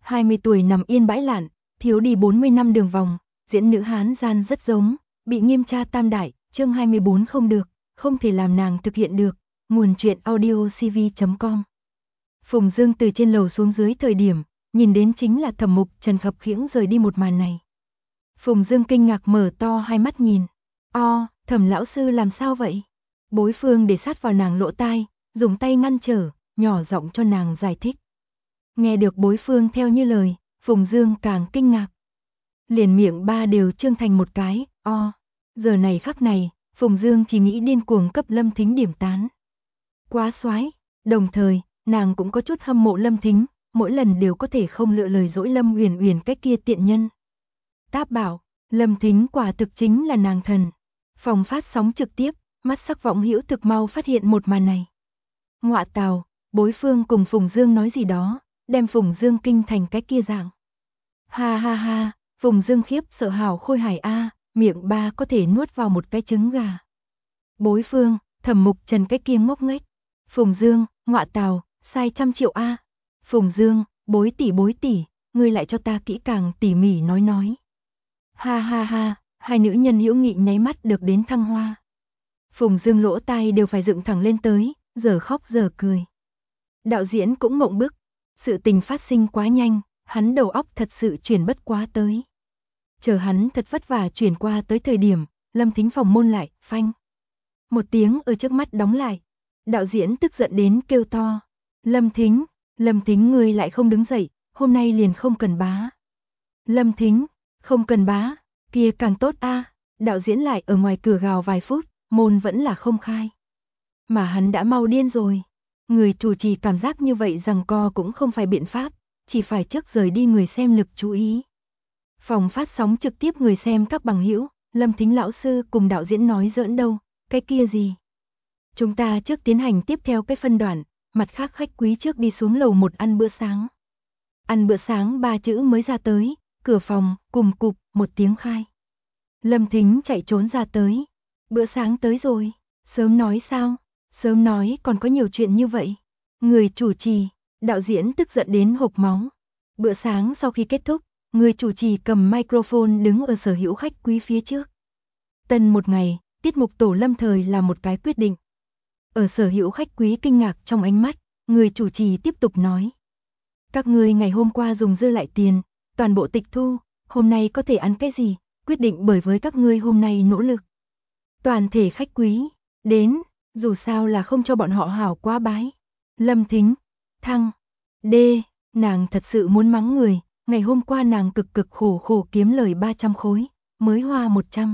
20 tuổi nằm yên bãi lạn, thiếu đi 40 năm đường vòng, diễn nữ Hán gian rất giống, bị nghiêm tra tam đại, chương 24 không được, không thể làm nàng thực hiện được. Nguồn truyện audio cv.com. Phùng Dương từ trên lầu xuống dưới thời điểm, nhìn đến chính là Thẩm Mục Trần khập khiễng rời đi một màn này. Phùng Dương kinh ngạc mở to hai mắt nhìn. Thẩm lão sư làm sao vậy? Bối Phương để sát vào nàng lỗ tai, dùng tay ngăn trở, nhỏ giọng cho nàng giải thích. Nghe được Bối Phương theo như lời, Phùng Dương càng kinh ngạc. Liền miệng ba đều trương thành một cái, Giờ này khắc này, Phùng Dương chỉ nghĩ điên cuồng cấp Lâm Thính điểm tán. Quá soái, đồng thời, nàng cũng có chút hâm mộ Lâm Thính, mỗi lần đều có thể không lựa lời dỗi Lâm Uyển Uyển cái kia tiện nhân. Táp bảo, Lâm Thính quả thực chính là nàng thần. Phòng phát sóng trực tiếp, mắt sắc Vọng Hữu thực mau phát hiện một màn này. Ngọa tào, Bối Phương cùng Phùng Dương nói gì đó, đem Phùng Dương kinh thành cái kia dạng. Ha ha ha, Phùng Dương khiếp sợ hào khôi hài a, miệng ba có thể nuốt vào một cái trứng gà. Bối Phương, Thẩm Mục Trần cái kia ngốc nghếch. Phùng Dương, ngọa tào, sai 100 triệu a. Phùng Dương, bối tỷ, ngươi lại cho ta kỹ càng tỉ mỉ nói. Ha ha ha, hai nữ nhân hữu nghị nháy mắt được đến thăng hoa. Phùng Dương lỗ tai đều phải dựng thẳng lên tới, giờ khóc giờ cười. Đạo diễn cũng mộng bức, sự tình phát sinh quá nhanh, hắn đầu óc thật sự chuyển bất quá tới. Chờ hắn thật vất vả chuyển qua tới thời điểm, Lâm Thính phòng môn lại, phanh. Một tiếng ở trước mắt đóng lại. Đạo diễn tức giận đến kêu to. Lâm Thính ngươi lại không đứng dậy, hôm nay liền không cần bá. Lâm Thính, không cần bá, kia càng tốt a. Đạo diễn lại ở ngoài cửa gào vài phút, môn vẫn là không khai. Mà hắn đã mau điên rồi. Người chủ trì cảm giác như vậy giằng co cũng không phải biện pháp, chỉ phải trước rời đi người xem lực chú ý. Phòng phát sóng trực tiếp người xem các bằng hữu, Lâm Thính lão sư cùng đạo diễn nói giỡn đâu, cái kia gì. Chúng ta trước tiến hành tiếp theo cái phân đoạn, mặt khác khách quý trước đi xuống lầu 1 ăn bữa sáng. Ăn bữa sáng 3 chữ mới ra tới, cửa phòng, cùng cụp, một tiếng khai. Lâm Thính chạy trốn ra tới. Bữa sáng tới rồi, sớm nói sao? Sớm nói còn có nhiều chuyện như vậy. Người chủ trì, đạo diễn tức giận đến hộc máu. Bữa sáng sau khi kết thúc, người chủ trì cầm microphone đứng ở sở hữu khách quý phía trước. Tân một ngày, tiết mục tổ lâm thời là một cái quyết định. Ở sở hữu khách quý kinh ngạc trong ánh mắt, người chủ trì tiếp tục nói. Các ngươi ngày hôm qua dùng dư lại tiền, toàn bộ tịch thu, hôm nay có thể ăn cái gì, quyết định bởi với các ngươi hôm nay nỗ lực. Toàn thể khách quý, đến, dù sao là không cho bọn họ hảo quá bái. Lâm Thính, thăng, đê, nàng thật sự muốn mắng người, ngày hôm qua nàng cực khổ kiếm lời 300 khối, mới hoa 100.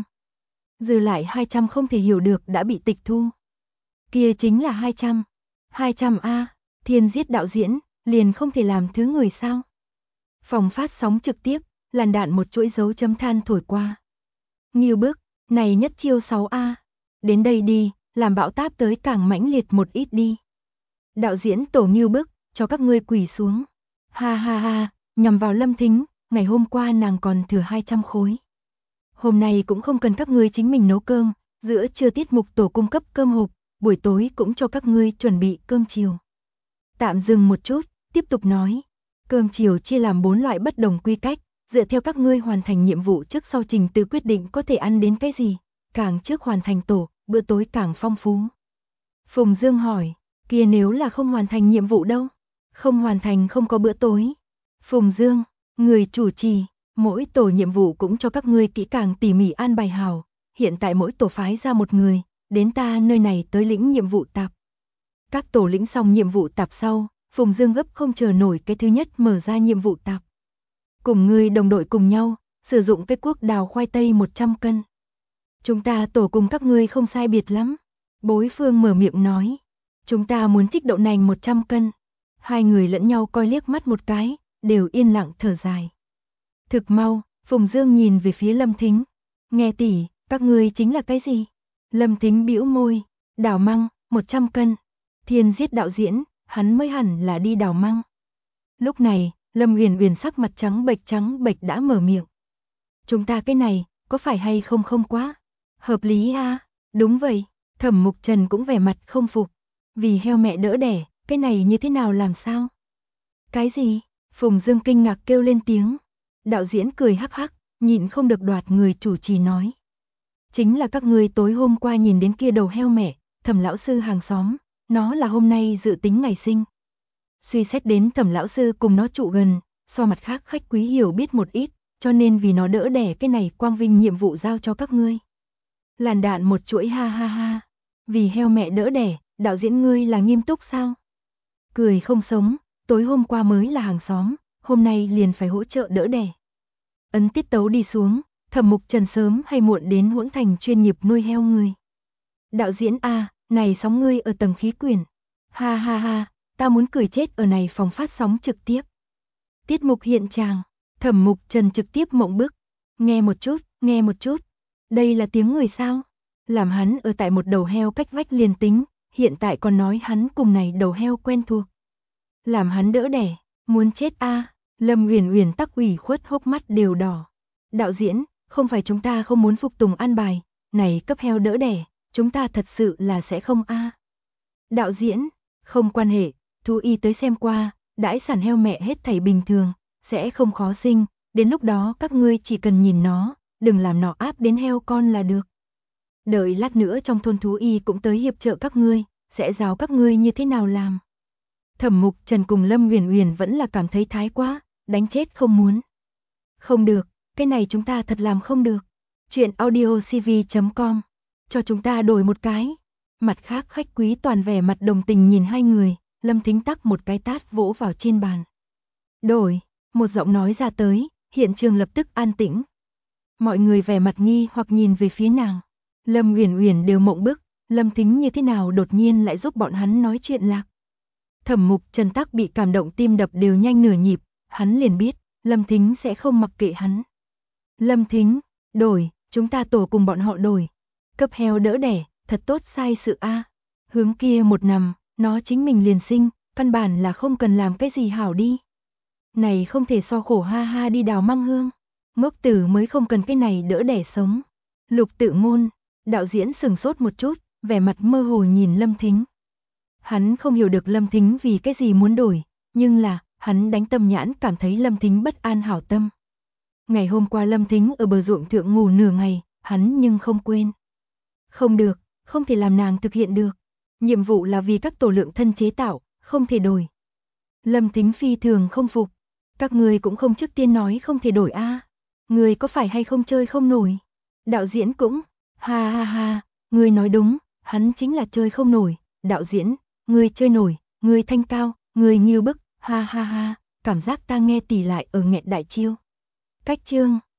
Dư lại 200 không thể hiểu được đã bị tịch thu. Kia chính là 200. 200 a, thiên giết đạo diễn, liền không thể làm thứ người sao? Phòng phát sóng trực tiếp, làn đạn một chuỗi dấu chấm than thổi qua. Nghiêu bức, này nhất chiêu 6A. Đến đây đi, làm bão táp tới càng mãnh liệt một ít đi. Đạo diễn tổ Nghiêu bức, cho các ngươi quỳ xuống. Ha ha ha, nhằm vào Lâm Thính, ngày hôm qua nàng còn thừa 200 khối. Hôm nay cũng không cần các ngươi chính mình nấu cơm, giữa trưa tiết mục tổ cung cấp cơm hộp, buổi tối cũng cho các ngươi chuẩn bị cơm chiều. Tạm dừng một chút, tiếp tục nói. Cơm chiều chia làm 4 loại bất đồng quy cách, dựa theo các ngươi hoàn thành nhiệm vụ trước sau trình tự quyết định có thể ăn đến cái gì, càng trước hoàn thành tổ, bữa tối càng phong phú. Phùng Dương hỏi, kia nếu là không hoàn thành nhiệm vụ đâu? Không hoàn thành không có bữa tối. Phùng Dương, người chủ trì, mỗi tổ nhiệm vụ cũng cho các ngươi kỹ càng tỉ mỉ an bài hảo, hiện tại mỗi tổ phái ra một người, đến ta nơi này tới lĩnh nhiệm vụ tạp. Các tổ lĩnh xong nhiệm vụ tạp sau, Phùng Dương gấp không chờ nổi cái thứ nhất mở ra nhiệm vụ tạp. Cùng người đồng đội cùng nhau, sử dụng cái cuốc đào khoai tây 100 cân. Chúng ta tổ cùng các ngươi không sai biệt lắm. Bối Phương mở miệng nói. Chúng ta muốn trích đậu nành 100 cân. Hai người lẫn nhau coi liếc mắt một cái, đều yên lặng thở dài. Thực mau, Phùng Dương nhìn về phía Lâm Thính. Nghe tỷ, các ngươi chính là cái gì? Lâm Thính bĩu môi, đào măng, 100 cân. Thiên giết đạo diễn, hắn mới hẳn là đi đào măng. Lúc này, Lâm Uyển Uyển sắc mặt trắng bệch đã mở miệng. Chúng ta cái này, có phải hay không không quá? Hợp lý a, đúng vậy, Thẩm Mục Trần cũng vẻ mặt không phục. Vì heo mẹ đỡ đẻ, cái này như thế nào làm sao? Cái gì? Phùng Dương kinh ngạc kêu lên tiếng. Đạo diễn cười hắc hắc, nhịn không được đoạt người chủ trì nói. Chính là các ngươi tối hôm qua nhìn đến kia đầu heo mẹ, Thẩm lão sư hàng xóm, nó là hôm nay dự tính ngày sinh. Suy xét đến Thẩm lão sư cùng nó trụ gần, so mặt khác khách quý hiểu biết một ít, cho nên vì nó đỡ đẻ cái này quang vinh nhiệm vụ giao cho các ngươi. Làn đạn một chuỗi ha ha ha. Vì heo mẹ đỡ đẻ, đạo diễn ngươi là nghiêm túc sao? Cười không sống, tối hôm qua mới là hàng xóm, hôm nay liền phải hỗ trợ đỡ đẻ. Ấn tiết tấu đi xuống, Thẩm Mục Trần sớm hay muộn đến hỗn thành chuyên nghiệp nuôi heo người. Đạo diễn a, này sóng ngươi ở tầng khí quyển. Ha ha ha, ta muốn cười chết ở này phòng phát sóng trực tiếp. Tiết mục hiện tràng, Thẩm Mục Trần trực tiếp mộng bức. Nghe một chút. Đây là tiếng người sao? Làm hắn ở tại một đầu heo cách vách liền tính, hiện tại còn nói hắn cùng này đầu heo quen thuộc. Làm hắn đỡ đẻ, muốn chết a. Lâm Uyển Uyển tắc ủy khuất hốc mắt đều đỏ. Đạo diễn, không phải chúng ta không muốn phục tùng an bài, này cấp heo đỡ đẻ, chúng ta thật sự là sẽ không a. Đạo diễn, không quan hệ, thú y tới xem qua, đãi sản heo mẹ hết thảy bình thường, sẽ không khó sinh, đến lúc đó các ngươi chỉ cần nhìn nó, đừng làm nó áp đến heo con là được. Đợi lát nữa trong thôn thú y cũng tới hiệp trợ các ngươi, sẽ giáo các ngươi như thế nào làm. Thẩm Mục Trần cùng Lâm Uyển Uyển vẫn là cảm thấy thái quá, đánh chết không muốn. Không được, cái này chúng ta thật làm không được. Chuyện audiocv.com, cho chúng ta đổi một cái. Mặt khác khách quý toàn vẻ mặt đồng tình nhìn hai người, Lâm Thính tắc một cái tát vỗ vào trên bàn. Đổi, một giọng nói ra tới, hiện trường lập tức an tĩnh. Mọi người vẻ mặt nghi hoặc nhìn về phía nàng. Lâm Uyển Uyển đều mộng bức, Lâm Thính như thế nào đột nhiên lại giúp bọn hắn nói chuyện lạc. Thẩm Mục Trần tắc bị cảm động tim đập đều nhanh nửa nhịp, hắn liền biết, Lâm Thính sẽ không mặc kệ hắn. Lâm Thính, đổi, chúng ta tổ cùng bọn họ đổi. Cấp heo đỡ đẻ, thật tốt sai sự a. Hướng kia một nằm, nó chính mình liền sinh, căn bản là không cần làm cái gì hảo đi. Này không thể so khổ ha ha đi đào măng hương. Ngốc tử mới không cần cái này đỡ đẻ sống. Lục Tự Ngôn, đạo diễn sừng sốt một chút, vẻ mặt mơ hồ nhìn Lâm Thính. Hắn không hiểu được Lâm Thính vì cái gì muốn đổi, nhưng là, hắn đánh tâm nhãn cảm thấy Lâm Thính bất an hảo tâm. Ngày hôm qua Lâm Thính ở bờ ruộng thượng ngủ nửa ngày, hắn nhưng không quên. Không được, không thể làm nàng thực hiện được. Nhiệm vụ là vì các tổ lượng thân chế tạo, không thể đổi. Lâm Thính phi thường không phục. Các người cũng không trước tiên nói không thể đổi a. Người có phải hay không chơi không nổi? Đạo diễn cũng, ha ha ha, người nói đúng, hắn chính là chơi không nổi. Đạo diễn, người chơi nổi, người thanh cao, người nghiêu bức, ha ha ha, cảm giác ta nghe tỉ lại ở nghẹn đại chiêu. Cách chương